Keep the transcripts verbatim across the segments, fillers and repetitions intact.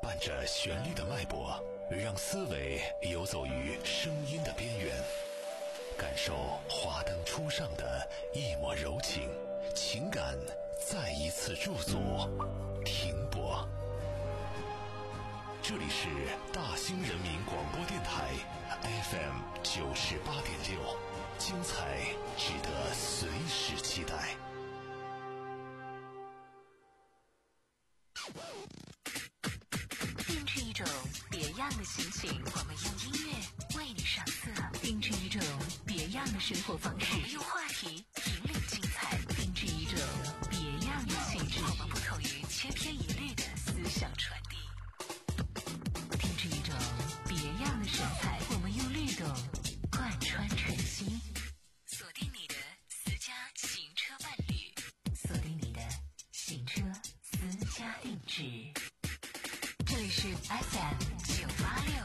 伴着旋律的脉搏，让思维游走于声音的边缘，感受华灯初上的一抹柔情，情感再一次驻足停泊。这里是大兴人民广播电台 F M 九十八点六，精彩值得随时期待。 定制一种别样的心情，我们用音乐为你上色；定制一种别样的生活方式，我们用话题引领精彩；定制一种别样的气质，我们不同于千篇一律的思想传递；定制一种别样的神采，我们用律动贯穿晨曦。锁定你的私家行车伴侣，锁定你的行车私家定制。这里是 F M 九八六。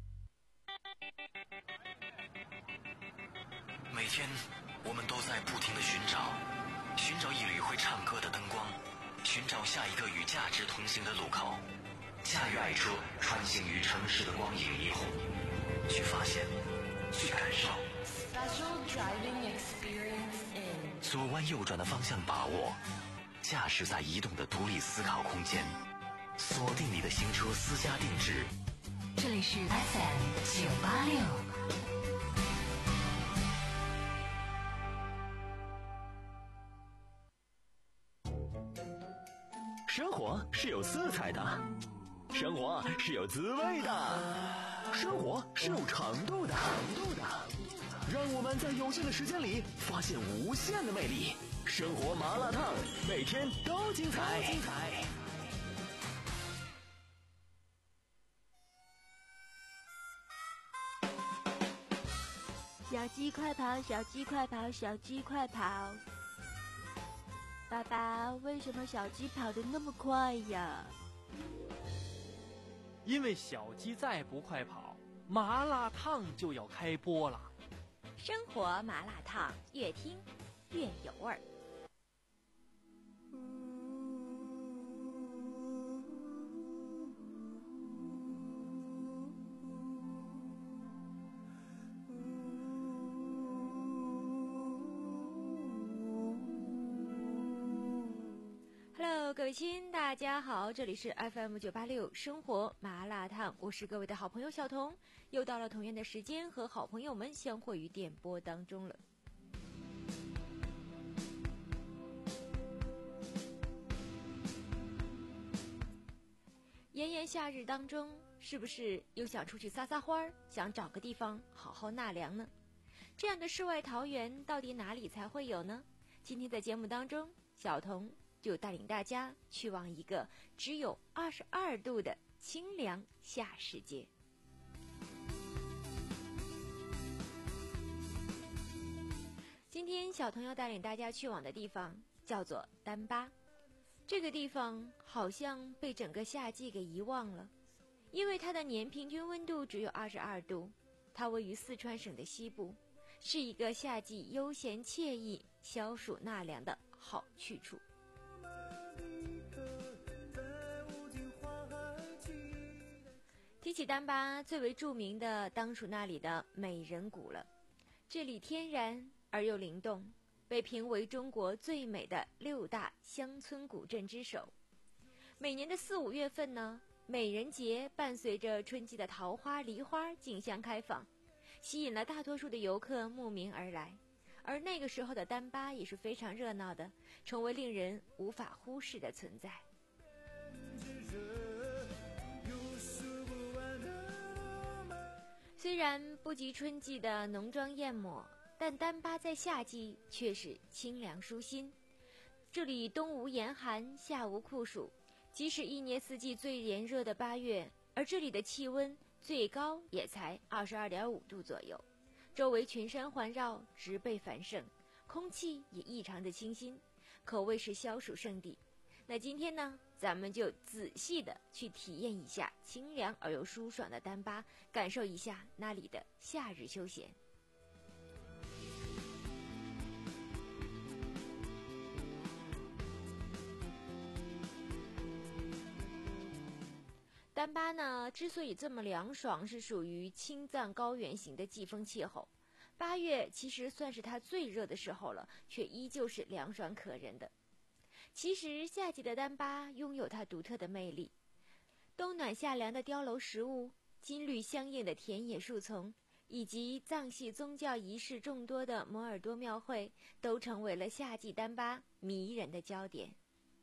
每天我们都在不停地寻找，寻找一缕会唱歌的灯光，寻找下一个与价值同行的路口。驾驭爱车，穿行于城市的光影霓虹，去发现，去感受。 Special driving experience in 左弯右转的方向把握，驾驶在移动的独立思考空间。锁定你的行车私家定制， 这里是 F M 九八六。 生活是有色彩的，生活是有滋味的，生活是有长度的。让我们在有限的时间里发现无限的魅力。生活麻辣烫，每天都精彩。精彩。 小鸡快跑，小鸡快跑，小鸡快跑！爸爸，为什么小鸡跑得那么快呀？ 因为小鸡再不快跑，麻辣烫就要开播了。 生活麻辣烫，越听越有味儿。Hello， 各位亲，大家好，这里是 F M 九八六生活麻辣烫，我是各位的好朋友小彤，又到了同样的时间和好朋友们相会于电波当中了。炎炎夏日当中，是不是又想出去撒撒欢儿，想找个地方好好纳凉呢？这样的世外桃源到底哪里才会有呢？今天在节目当中，小彤就带领大家去往一个只有二十二度的清凉夏世界。今天小彤要带领大家去往的地方叫做丹巴。这个地方好像被整个夏季给遗忘了，因为它的年平均温度只有二十二度。它位于四川省的西部，是一个夏季悠闲惬意、消暑纳凉的好去处。提起丹巴，最为著名的当属那里的美人谷了。这里天然而又灵动，被评为中国最美的六大乡村古镇之首。每年的四五月份呢，美人节伴随着春季的桃花、梨花竞相开放，吸引了大多数的游客慕名而来。而那个时候的丹巴也是非常热闹的，成为令人无法忽视的存在。虽然不及春季的浓妆艳抹，但丹巴在夏季却是清凉舒心。这里冬无严寒，夏无酷暑，即使一年四季最炎热的八月，而这里的气温最高也才 二十二点五度左右，周围群山环绕，植被繁盛，空气也异常的清新，可谓是消暑胜地。那今天呢，咱们就仔细的去体验一下清凉而又舒爽的丹巴，感受一下那里的夏日休闲。 丹巴呢，之所以这么凉爽，是属于青藏高原型的季风气候。八月其实算是它最热的时候了，却依旧是凉爽可人的。其实夏季的丹巴拥有它独特的魅力，冬暖夏凉的碉楼食物，金绿相映的田野树丛，以及藏系宗教仪式众多的摩尔多庙会，都成为了夏季丹巴迷人的焦点。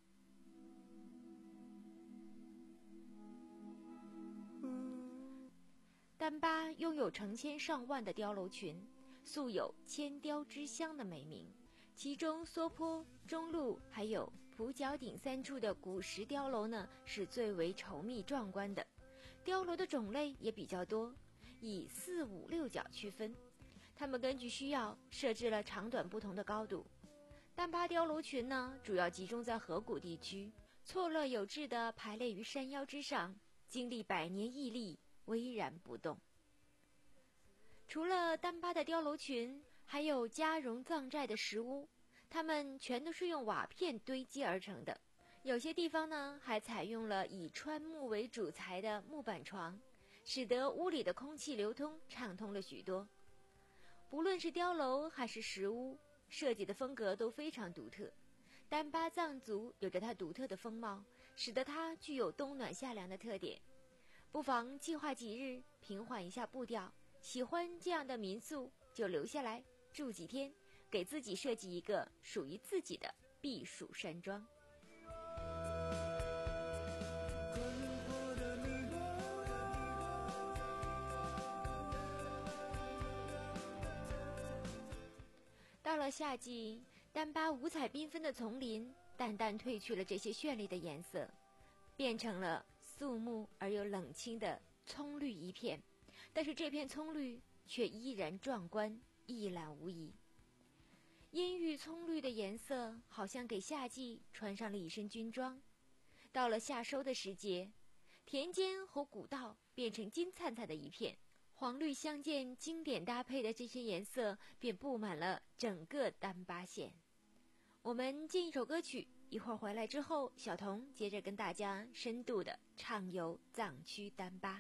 丹巴拥有成千上万的碉楼群，素有千碉之乡的美名，其中梭坡、中路还有普角顶三处的古石碉楼呢，是最为稠密壮观的。碉楼的种类也比较多，以四五六角区分，它们根据需要设置了长短不同的高度。丹巴碉楼群呢，主要集中在河谷地区，错落有致地排列于山腰之上，经历百年屹立，巍然不动。除了丹巴的碉楼群，还有加绒藏寨的石屋，它们全都是用瓦片堆积而成的。有些地方呢，还采用了以川木为主材的木板床，使得屋里的空气流通畅通了许多。不论是碉楼还是石屋，设计的风格都非常独特。丹巴藏族有着它独特的风貌，使得它具有冬暖夏凉的特点。不妨计划几日，平缓一下步调，喜欢这样的民宿就留下来住几天，给自己设计一个属于自己的避暑山庄。到了夏季，丹巴五彩缤纷的丛林淡淡褪去了这些绚丽的颜色，变成了肃穆而又冷清的葱绿一片，但是这片葱绿却依然壮观，一览无遗。阴郁葱绿的颜色好像给夏季穿上了一身军装。到了夏收的时节，田间和古道变成金灿灿的一片，黄绿相间经典搭配的这些颜色便布满了整个丹巴县。我们进一首歌曲，一会儿回来之后，小童接着跟大家深度的畅游藏区丹巴。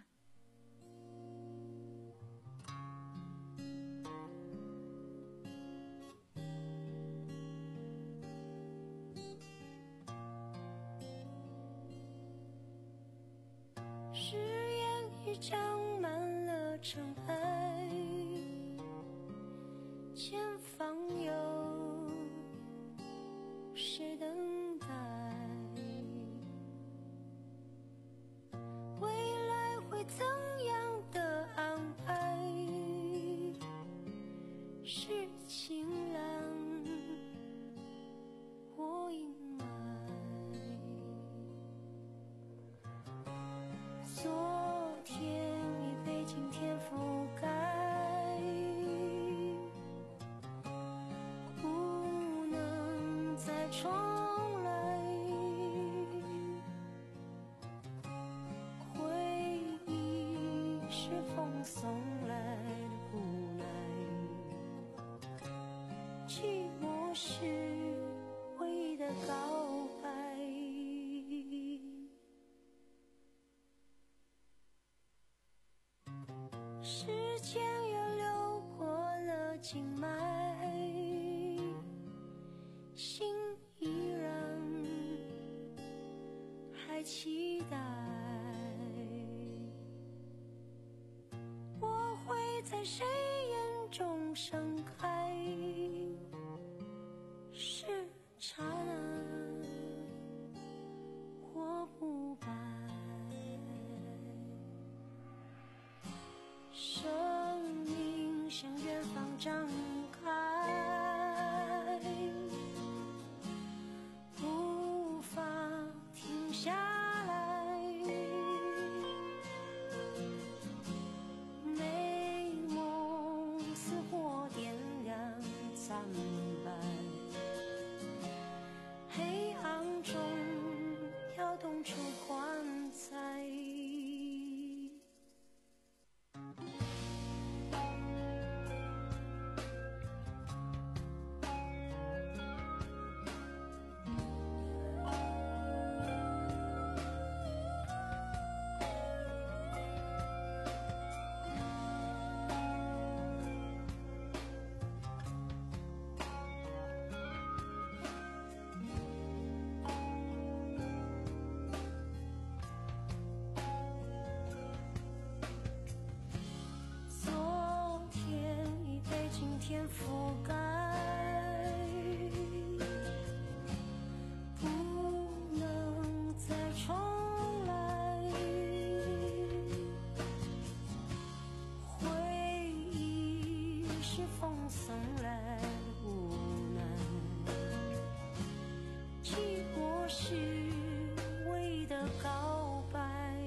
誓言已长满了尘埃，前方有谁等待？未来会怎样的安排？是晴朗或阴霾？昨天已被今天覆盖，不能再重来。回忆是风送来的无奈，寂寞是唯一的告白。时间也流过了静脉，心依然还期待。我会在谁眼中盛开？是刹那或不白。生命向远方张开，无法停下来。美梦似火点亮苍白， 天覆盖，不能再重来。回忆是风送来无奈，寂寞是唯一的告白。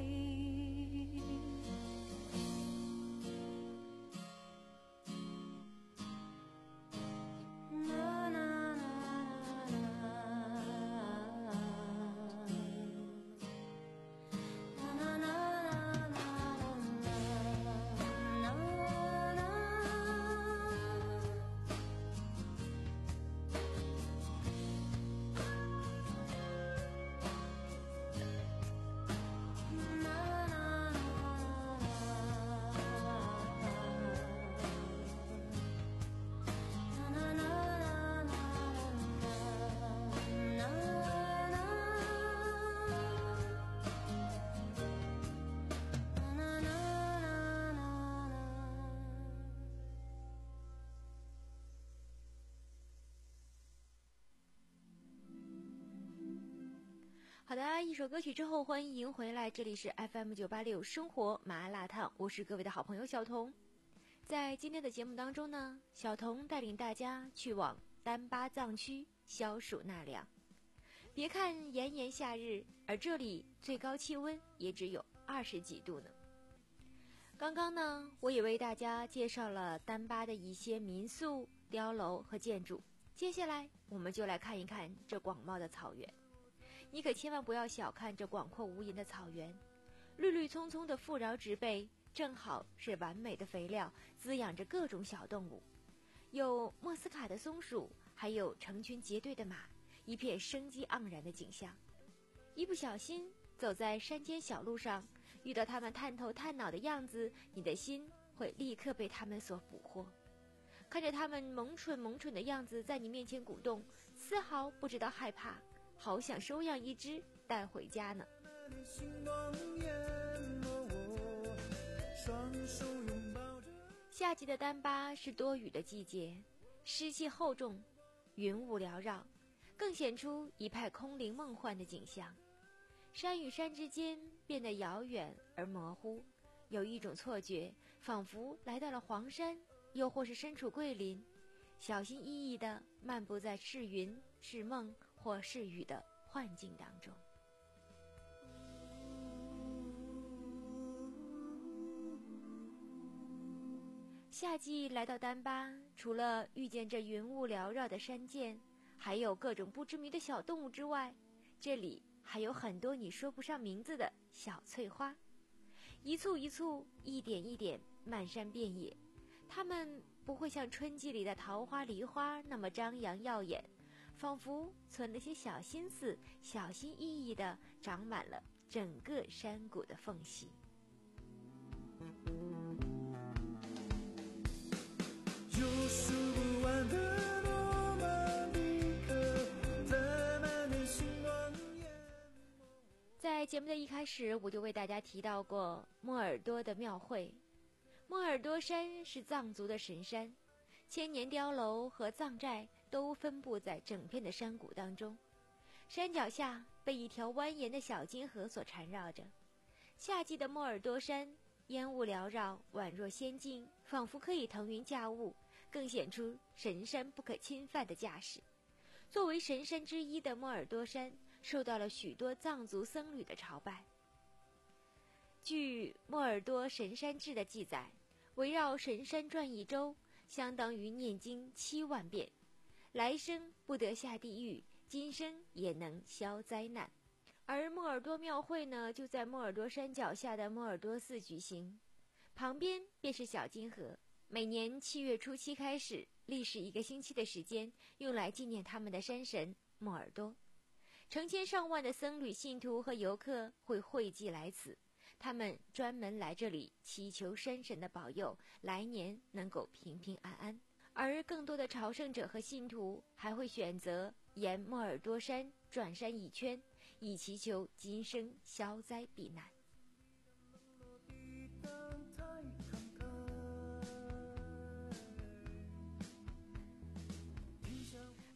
好的，一首歌曲之后，欢迎回来，这里是 F M 九八六生活麻辣烫，我是各位的好朋友小童。在今天的节目当中呢，小童带领大家去往丹巴藏区消暑纳凉。别看炎炎夏日，而这里最高气温也只有二十几度呢。刚刚呢，我也为大家介绍了丹巴的一些民宿、碉楼和建筑，接下来我们就来看一看这广袤的草原。你可千万不要小看这广阔无垠的草原，绿绿葱葱的富饶植被正好是完美的肥料，滋养着各种小动物，有莫斯卡的松鼠，还有成群结队的马，一片生机盎然的景象。一不小心走在山间小路上，遇到他们探头探脑的样子，你的心会立刻被他们所捕获。看着他们萌蠢萌蠢的样子在你面前鼓动，丝毫不知道害怕，好想收养一只带回家呢。夏季的丹巴是多雨的季节，湿气厚重，云雾缭绕，更显出一派空灵梦幻的景象。山与山之间变得遥远而模糊，有一种错觉，仿佛来到了黄山，又或是身处桂林，小心翼翼地漫步在是云是梦或是雨的幻境当中。夏季来到丹巴，除了遇见这云雾缭绕的山涧，还有各种不知名的小动物之外，这里还有很多你说不上名字的小翠花，一簇一簇，一点一点，漫山遍野。它们不会像春季里的桃花梨花那么张扬耀眼，仿佛存了些小心思，小心翼翼地长满了整个山谷的缝隙。 有数不完的诺曼底克，在满天星光眼。 在节目的一开始，我就为大家提到过莫尔多的庙会。莫尔多山是藏族的神山，千年碉楼和藏寨都分布在整片的山谷当中，山脚下被一条蜿蜒的小金河所缠绕着。夏季的莫尔多山烟雾缭绕，宛若仙境，仿佛可以腾云驾雾，更显出神山不可侵犯的架势。作为神山之一的莫尔多山，受到了许多藏族僧侣的朝拜。据《莫尔多神山志》的记载，围绕神山转一周，相当于念经七万遍，来生不得下地狱，今生也能消灾难。而莫尔多庙会呢，就在莫尔多山脚下的莫尔多寺举行，旁边便是小金河。每年七月初七开始，历时一个星期的时间，用来纪念他们的山神莫尔多。成千上万的僧侣信徒和游客会汇集来此，他们专门来这里祈求山神的保佑，来年能够平平安安。而更多的朝圣者和信徒还会选择沿莫尔多山转山一圈，以祈求今生消灾避难。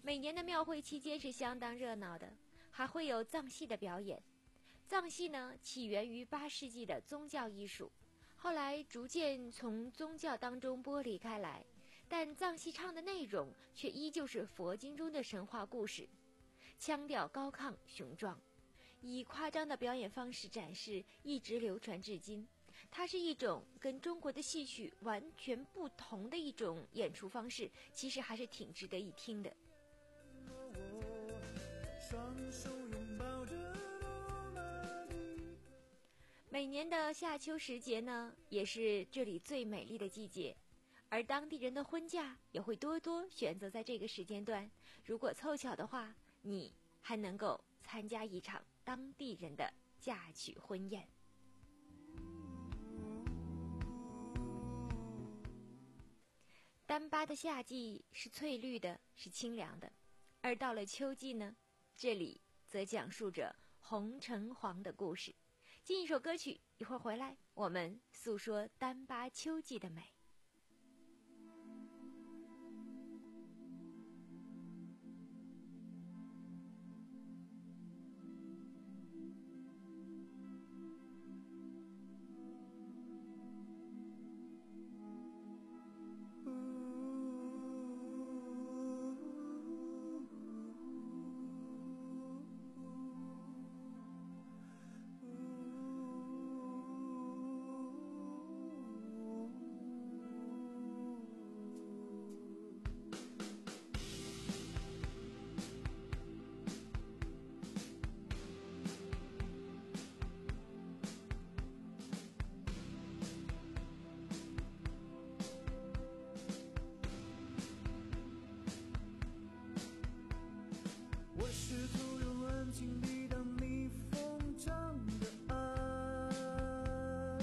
每年的庙会期间是相当热闹的，还会有藏戏的表演。藏戏呢，起源于八世纪的宗教艺术，后来逐渐从宗教当中剥离开来，但藏戏唱的内容却依旧是佛经中的神话故事，腔调高亢雄壮，以夸张的表演方式展示，一直流传至今。它是一种跟中国的戏曲完全不同的一种演出方式，其实还是挺值得一听的。每年的夏秋时节呢，也是这里最美丽的季节，而当地人的婚嫁也会多多选择在这个时间段。如果凑巧的话，你还能够参加一场当地人的嫁娶婚宴。丹巴的夏季是翠绿的，是清凉的，而到了秋季呢，这里则讲述着红橙黄的故事。进一首歌曲，一会儿回来我们诉说丹巴秋季的美。 我试图用安静抵挡逆风仗的爱，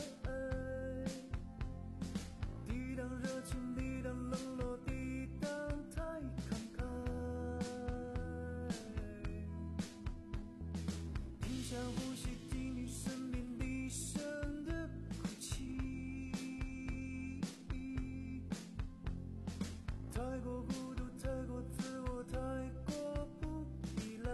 抵挡热情，抵挡冷落，抵挡太慷慨，停下呼吸，听你身边低声的哭泣，太过孤独，太过自我，太过不依赖。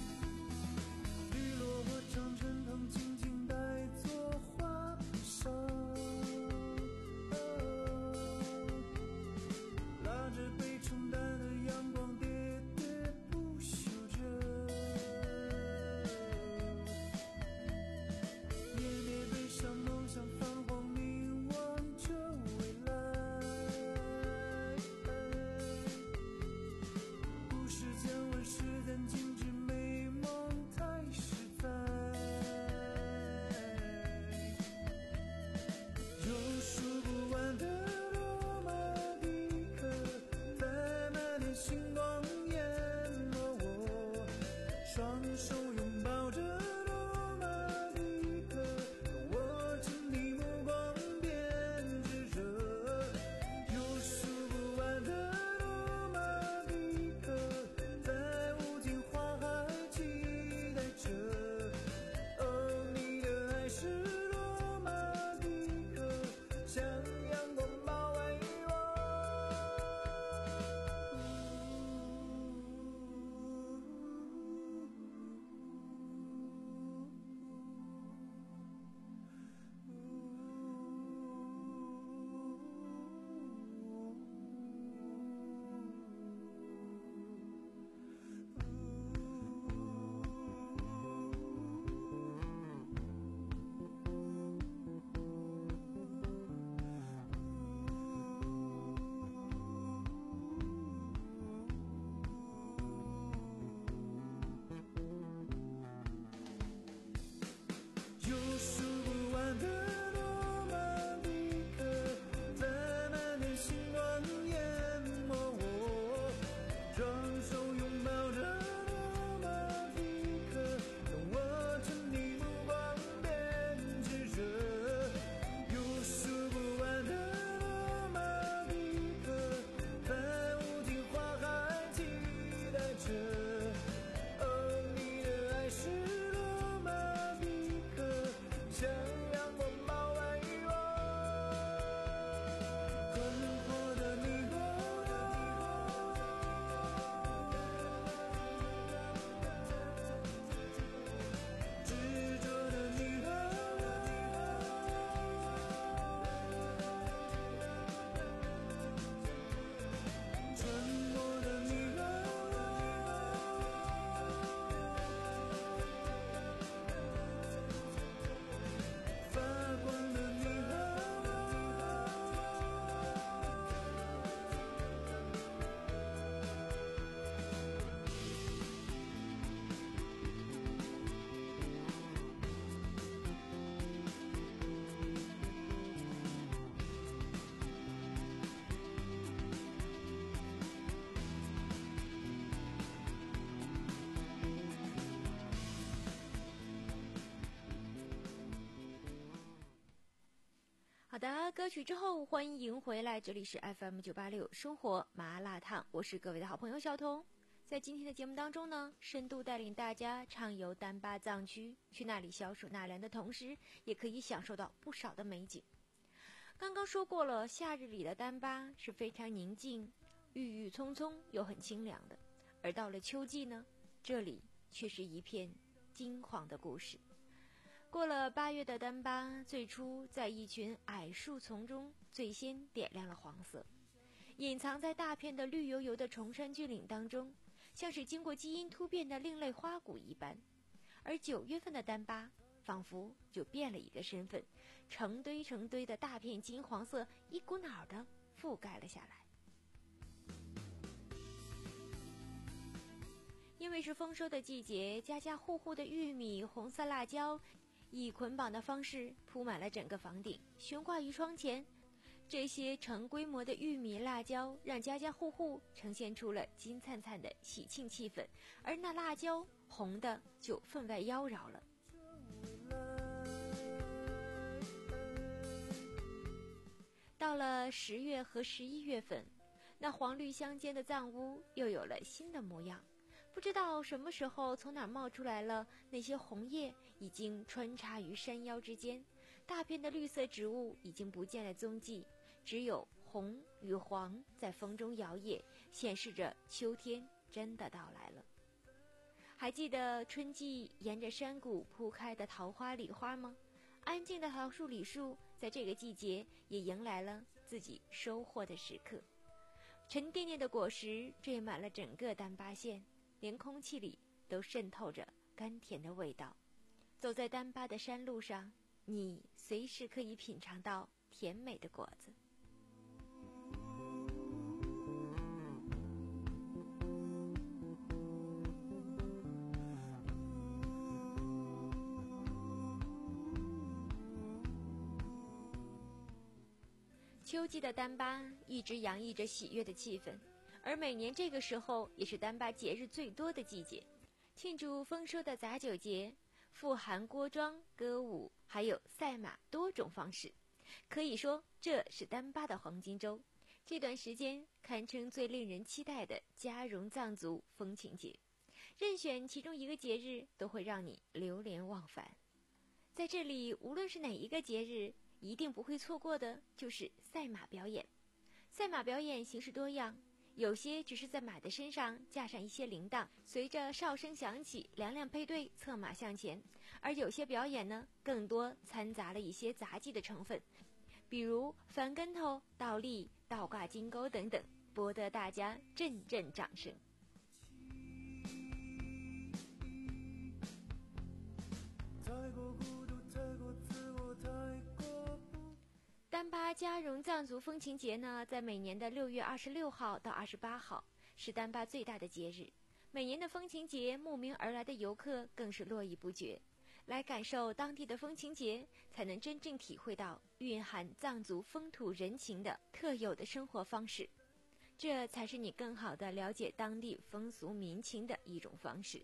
绿萝和长城藤紧紧带作花谱上。 好的，歌曲之后欢迎回来，这里是 F M 九八六生活麻辣烫，我是各位的好朋友小彤。在今天的节目当中呢，深度带领大家畅游丹巴藏区，去那里消暑纳凉的同时，也可以享受到不少的美景。刚刚说过了，夏日里的丹巴是非常宁静、郁郁葱葱又很清凉的，而到了秋季呢，这里却是一片金黄的故事。过了八月的丹巴，最初在一群矮树丛中最先点亮了黄色，隐藏在大片的绿油油的崇山峻岭当中，像是经过基因突变的另类花鼓一般。而九月份的丹巴仿佛就变了一个身份，成堆成堆的大片金黄色一股脑的覆盖了下来。因为是丰收的季节，家家户户的玉米、红色辣椒以捆绑的方式铺满了整个房顶，悬挂于窗前。这些成规模的玉米、辣椒让家家户户呈现出了金灿灿的喜庆气氛，而那辣椒红的就分外妖娆了。到了十月和十一月份，那黄绿相间的藏屋又有了新的模样。不知道什么时候从哪冒出来了那些红叶，已经穿插于山腰之间，大片的绿色植物已经不见了踪迹，只有红与黄在风中摇曳，显示着秋天真的到来了。还记得春季沿着山谷铺开的桃花李花吗？安静的桃树李树在这个季节也迎来了自己收获的时刻，沉甸甸的果实缀满了整个丹巴县，连空气里都渗透着甘甜的味道。走在丹巴的山路上，你随时可以品尝到甜美的果子。秋季的丹巴一直洋溢着喜悦的气氛，而每年这个时候也是丹巴节日最多的季节。庆祝丰收的杂酒节富含锅庄、歌舞还有赛马多种方式，可以说这是丹巴的黄金周。这段时间堪称最令人期待的嘉绒藏族风情节，任选其中一个节日都会让你流连忘返。在这里无论是哪一个节日，一定不会错过的就是赛马表演。赛马表演形式多样，有些只是在马的身上架上一些铃铛，随着哨声响起，两两配对，策马向前。而有些表演呢，更多掺杂了一些杂技的成分，比如翻跟头、倒立、倒挂金钩等等，博得大家阵阵掌声。丹巴嘉绒藏族风情节呢，在每年的六月二十六号到二十八号，是丹巴最大的节日。每年的风情节，慕名而来的游客更是络绎不绝。来感受当地的风情节，才能真正体会到蕴含藏族风土人情的特有的生活方式，这才是你更好地了解当地风俗民情的一种方式。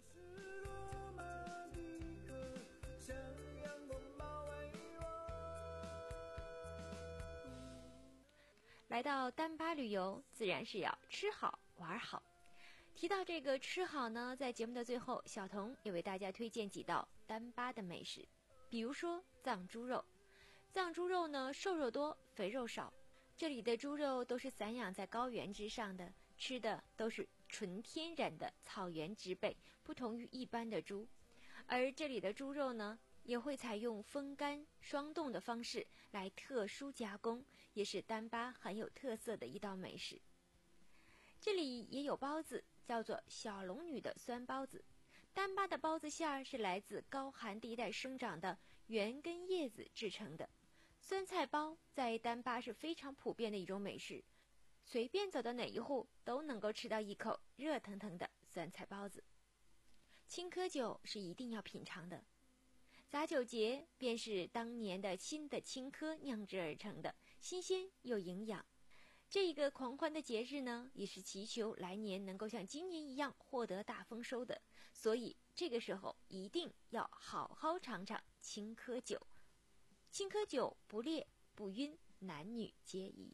来到丹巴旅游，自然是要吃好玩好。提到这个吃好呢，在节目的最后，小彤也为大家推荐几道丹巴的美食，比如说藏猪肉。藏猪肉呢，瘦肉多，肥肉少。这里的猪肉都是散养在高原之上的，吃的都是纯天然的草原植被，不同于一般的猪。而这里的猪肉呢，也会采用风干、霜冻的方式来特殊加工，也是丹巴很有特色的一道美食。这里也有包子，叫做小龙女的酸包子。丹巴的包子馅儿是来自高寒地带生长的圆根叶子制成的。酸菜包在丹巴是非常普遍的一种美食，随便走到哪一户都能够吃到一口热腾腾的酸菜包子。青稞酒是一定要品尝的。杂酒节便是当年的新的青稞酿制而成的，新鲜又营养。这一个狂欢的节日呢，也是祈求来年能够像今年一样获得大丰收的，所以这个时候一定要好好尝尝青稞酒。青稞酒不烈不晕，男女皆宜。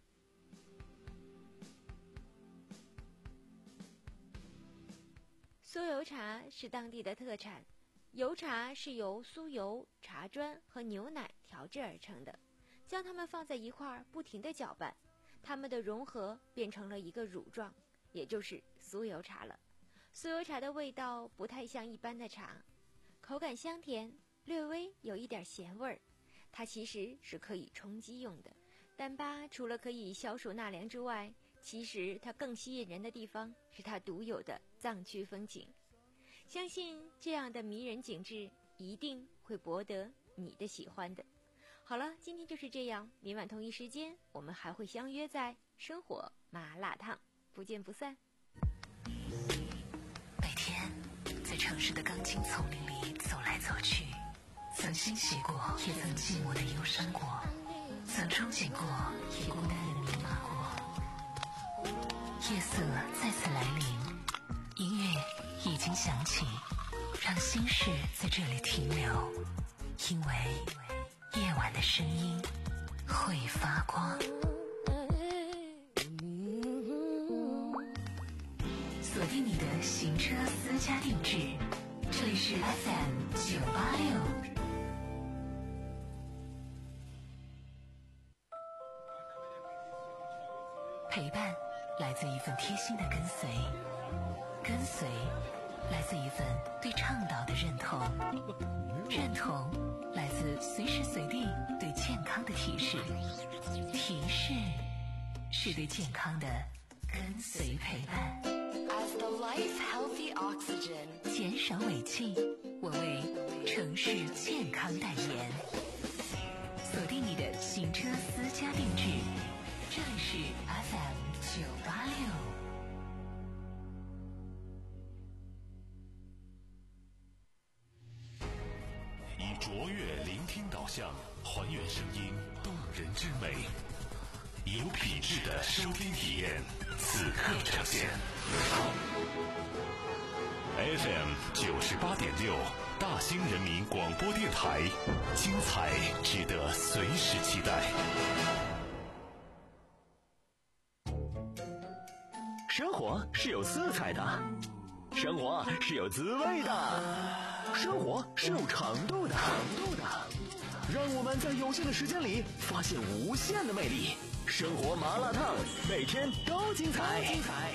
酥油茶是当地的特产，油茶是由酥油、茶砖和牛奶调制而成的，将它们放在一块儿不停地搅拌，它们的融合变成了一个乳状，也就是酥油茶了。酥油茶的味道不太像一般的茶，口感香甜，略微有一点咸味儿。它其实是可以充饥用的。丹巴除了可以消暑纳凉之外，其实它更吸引人的地方是它独有的藏区风景。相信这样的迷人景致一定会博得你的喜欢的。好了，今天就是这样，明晚同一时间我们还会相约在生活麻辣烫，不见不散。 每天在城市的钢筋丛林里走来走去，曾欣喜过，也曾寂寞的忧伤过，曾憧憬过，也孤单的迷茫过。夜色再次来临，音乐已经响起，让心事在这里停留，因为夜晚的声音会发光。锁定你的行车私家定制，这里是 F M 九八六。陪伴来自一份贴心的跟随，跟随来自一份对倡导的认同，认同来自随时随地对健康的提示，提示是对健康的跟随陪伴。 As the life healthy oxygen， 减少尾气，我为城市健康代言。锁定你的行车私家定制，这里是 F M 九八六。 以卓越聆听导向，还原声音动人之美，有品质的收听体验，此刻呈现。F M 九十八点六，大兴人民广播电台，精彩值得随时期待。 生活是有色彩的，生活是有滋味的，生活是有长度的，长度的。让我们在有限的时间里发现无限的魅力。生活麻辣烫，每天都精彩。精彩。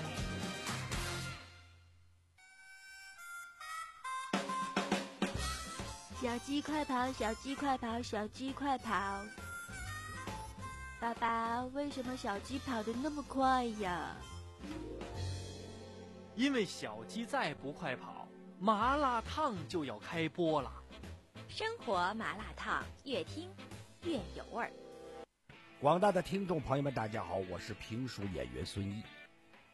小鸡快跑，小鸡快跑，小鸡快跑！爸爸，为什么小鸡跑得那么快呀？ 因为小鸡再不快跑，麻辣烫就要开播了。 生活麻辣烫，越听越有味儿。 广大的听众朋友们，大家好，我是评书演员孙毅。